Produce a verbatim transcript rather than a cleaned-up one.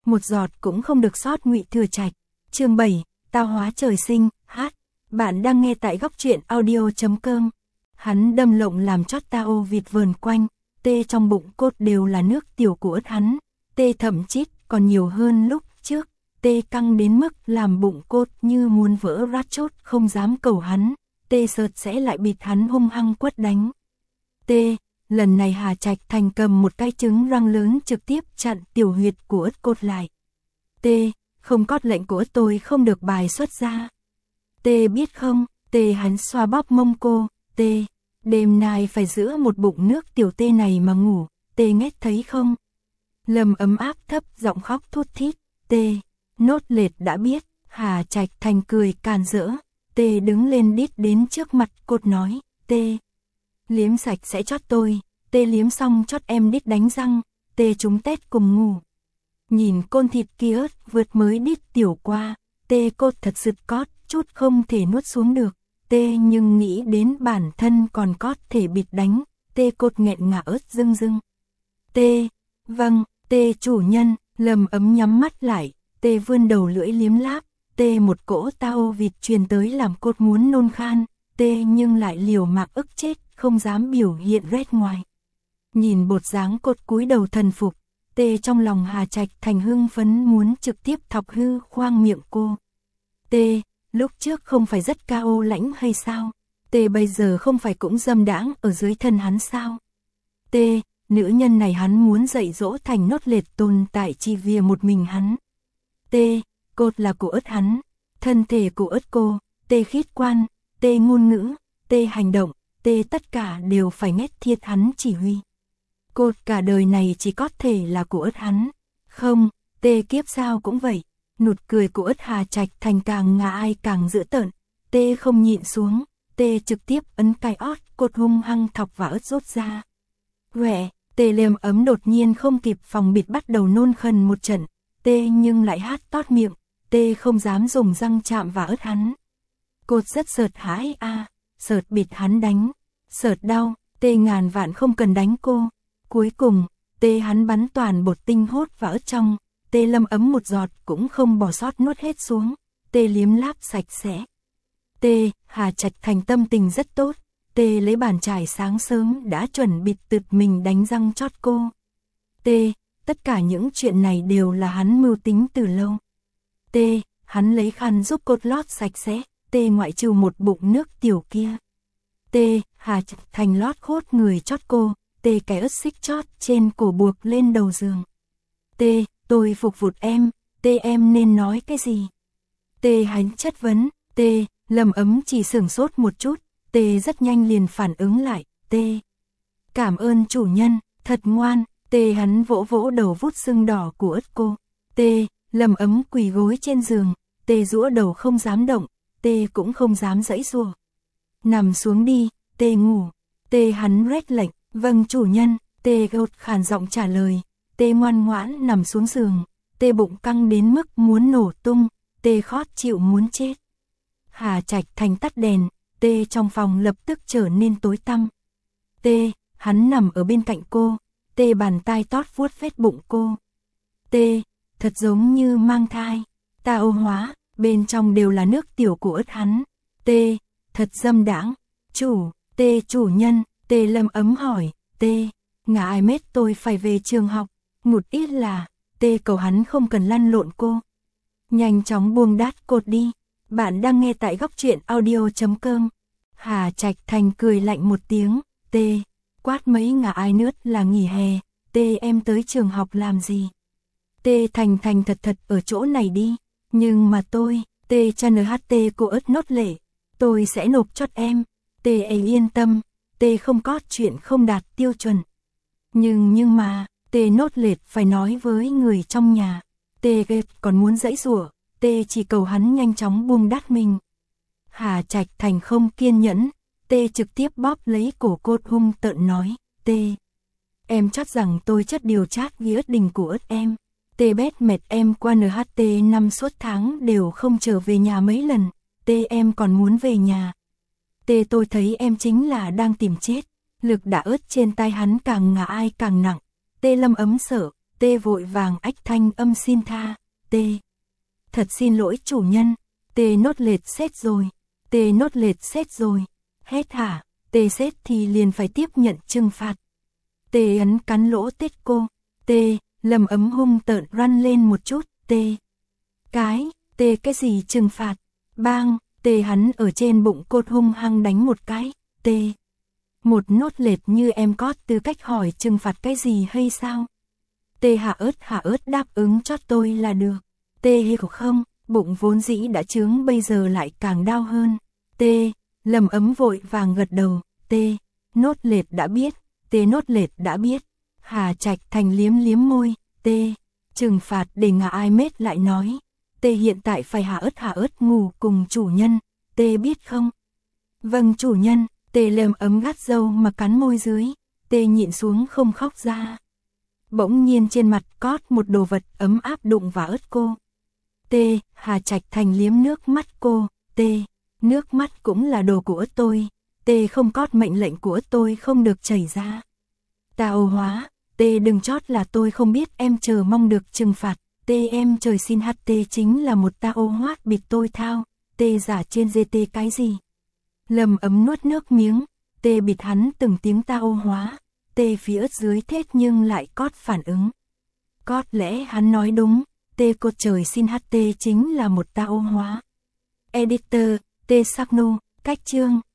một giọt cũng không được sót. Ngụy Thừa Trạch. Chương bảy, Tao hóa trời sinh. Hát. Bạn đang nghe tại góc truyện audio chấm com. Hắn đâm lộng làm chót tao vịt vờn quanh, tê trong bụng cốt đều là nước tiểu của ớt hắn, tê thậm chít còn nhiều hơn lúc trước, tê căng đến mức làm bụng cốt như muốn vỡ rát chốt không dám cầu hắn, tê sợt sẽ lại bịt hắn hung hăng quất đánh. Tê, lần này Hà Trạch Thành cầm một cái trứng răng lớn trực tiếp chặn tiểu huyệt của ớt cốt lại. Tê, không cót lệnh của ớt tôi không được bài xuất ra. Tê biết không, tê hắn xoa bóp mông cô, tê, đêm nay phải giữa một bụng nước tiểu tê này mà ngủ, tê nghe thấy không? Lâm ấm áp thấp giọng khóc thút thít, tê, nốt lệt đã biết. Hà Trạch Thành cười càn rỡ, tê đứng lên đít đến trước mặt cốt nói, tê, liếm sạch sẽ chót tôi, tê liếm xong chót em đít đánh răng, tê chúng tét cùng ngủ. Nhìn côn thịt kia vượt mới đít tiểu qua, tê cốt thật sứt cót, chút không thể nuốt xuống được, tê nhưng nghĩ đến bản thân còn cót thể bịt đánh, tê cốt nghẹn ngả ớt rưng rưng. Tê, vâng, tê chủ nhân. Lâm ấm nhắm mắt lại, tê vươn đầu lưỡi liếm láp, tê một cỗ tao vịt truyền tới làm cốt muốn nôn khan, tê nhưng lại liều mạng ức chết, không dám biểu hiện rét ngoài. Nhìn bột dáng cốt cúi đầu thần phục, tê trong lòng Hà Trạch Thành hưng phấn muốn trực tiếp thọc hư khoang miệng cô. Tê, lúc trước không phải rất cao lãnh hay sao? Tê bây giờ không phải cũng dâm đãng ở dưới thân hắn sao? Tê, nữ nhân này hắn muốn dạy dỗ thành nốt lệt tồn tại chỉ vì một mình hắn. Tê, cốt là của ớt hắn, thân thể của ớt cô, tê khiết quan, tê ngôn ngữ, tê hành động, tê tất cả đều phải nghe thiết hắn chỉ huy. Cốt cả đời này chỉ có thể là của ớt hắn. Không, tê kiếp sao cũng vậy. Nụt cười của ớt Hà Trạch Thành càng ngã ai càng dữ tợn, tê không nhịn xuống, tê trực tiếp ấn cài ót, cốt hung hăng thọc và ớt rốt ra. Quẹ, tê Lâm ấm đột nhiên không kịp phòng bịt bắt đầu nôn khần một trận, tê nhưng lại hát tót miệng, tê không dám dùng răng chạm vào ớt hắn. Cốt rất sợt hãi a, à, sợt bịt hắn đánh, sợt đau, tê ngàn vạn không cần đánh cô. Cuối cùng, tê hắn bắn toàn bột tinh hốt vào ớt trong, tê Lâm ấm một giọt cũng không bỏ sót nuốt hết xuống, tê liếm láp sạch sẽ. Tê, Hà Trạch Thành tâm tình rất tốt, tê lấy bàn chải sáng sớm đã chuẩn bị tự mình đánh răng chót cô. Tê, tất cả những chuyện này đều là hắn mưu tính từ lâu. Tê, hắn lấy khăn giúp cốt lót sạch sẽ, tê ngoại trừ một bụng nước tiểu kia. Tê, Hà Trạch Thành lót khốt người chót cô, tê cái ớt xích chót trên cổ buộc lên đầu giường. Tê, tôi phục vụt em, tê em nên nói cái gì? Tê hắn chất vấn, tê, Lâm ấm chỉ sửng sốt một chút, tê rất nhanh liền phản ứng lại, tê. Cảm ơn chủ nhân, thật ngoan, tê hắn vỗ vỗ đầu vút sưng đỏ của ớt cô. Tê, Lâm ấm quỳ gối trên giường, tê giũa đầu không dám động, tê cũng không dám giãy giụa. Nằm xuống đi, tê ngủ. Tê hắn rét lệnh, vâng chủ nhân, tê gột khàn giọng trả lời. Tê ngoan ngoãn nằm xuống giường, tê bụng căng đến mức muốn nổ tung, tê khót chịu muốn chết. Hà Trạch Thành tắt đèn, tê trong phòng lập tức trở nên tối tăm. Tê, hắn nằm ở bên cạnh cô, tê bàn tay tót vuốt vết bụng cô. Tê, thật giống như mang thai, tao hóa, bên trong đều là nước tiểu của ớt hắn. Tê, thật dâm đãng. Chủ, tê chủ nhân, tê Lâm ấm hỏi, tê, ngả ai mết tôi phải về trường học. Ngụt ít là, tê cầu hắn không cần lăn lộn cô. Nhanh chóng buông đát cột đi. Bạn đang nghe tại góc truyện audio chấm com. Hà Trạch Thành cười lạnh một tiếng, tê, quát mấy ngả ai nướt là nghỉ hè, tê em tới trường học làm gì? Tê thành thành thật thật ở chỗ này đi, nhưng mà tôi, tê cha en hát tê cô ớt nốt lệ, tôi sẽ nộp chót em, tê ấy yên tâm, tê không có chuyện không đạt tiêu chuẩn. Nhưng nhưng mà, tê nốt lệt phải nói với người trong nhà, tê ghét còn muốn giãy giụa, tê chỉ cầu hắn nhanh chóng buông đát mình. Hà Trạch Thành không kiên nhẫn, tê trực tiếp bóp lấy cổ cốt hung tợn nói, tê, em chắc rằng tôi chất điều chát ghi ớt đình của ớt em, tê bét mệt em qua en hát tê năm suốt tháng đều không trở về nhà mấy lần, tê em còn muốn về nhà. Tê tôi thấy em chính là đang tìm chết, lực đã ớt trên tay hắn càng ngã ai càng nặng, tê Lâm ấm sợ, Tê vội vàng ách thanh âm xin tha, Tê. Thật xin lỗi chủ nhân, Tê nốt lệt xét rồi, Tê nốt lệt xét rồi, hết hả, Tê xét thì liền phải tiếp nhận trừng phạt. Tê ấn cắn lỗ tết cô, Tê, Lâm Ấm hung tợn răn lên một chút, Tê. Cái, Tê cái gì trừng phạt, bang, Tê hắn ở trên bụng cột hung hăng đánh một cái, Tê. Một nốt lệt như em có tư cách hỏi trừng phạt cái gì hay sao? Tê hạ ớt hạ ớt đáp ứng cho tôi là được. Tê hiểu không, bụng vốn dĩ đã chướng bây giờ lại càng đau hơn. Tê, Lâm Ấm vội vàng gật đầu, Tê, nốt lệt đã biết, Tê nốt lệt đã biết. Hà Trạch Thành liếm liếm môi, Tê, trừng phạt để ngả ai mết lại nói. Tê hiện tại phải hạ ớt hạ ớt ngủ cùng chủ nhân, Tê biết không? Vâng chủ nhân, Tê Lâm Ấm gắt râu mà cắn môi dưới, Tê nhịn xuống không khóc ra. Bỗng nhiên trên mặt cót một đồ vật ấm áp đụng vào ớt cô. Tê, Hà Trạch Thành liếm nước mắt cô, Tê, nước mắt cũng là đồ của ớt tôi, Tê không cót mệnh lệnh của ớt tôi không được chảy ra. Tao hóa, Tê đừng chót là tôi không biết em chờ mong được trừng phạt, Tê em trời xin hát Tê chính là một tao hoát bịt tôi thao, Tê giả trên dê Tê cái gì. Lâm Ấm nuốt nước miếng, Tê bịt hắn từng tiếng tao hóa, Tê phía ớt dưới thết nhưng lại cót phản ứng. Cót lẽ hắn nói đúng, Tê cột trời xin hát Tê chính là một tao hóa. Editor, Tê Sắc Nu, cách chương.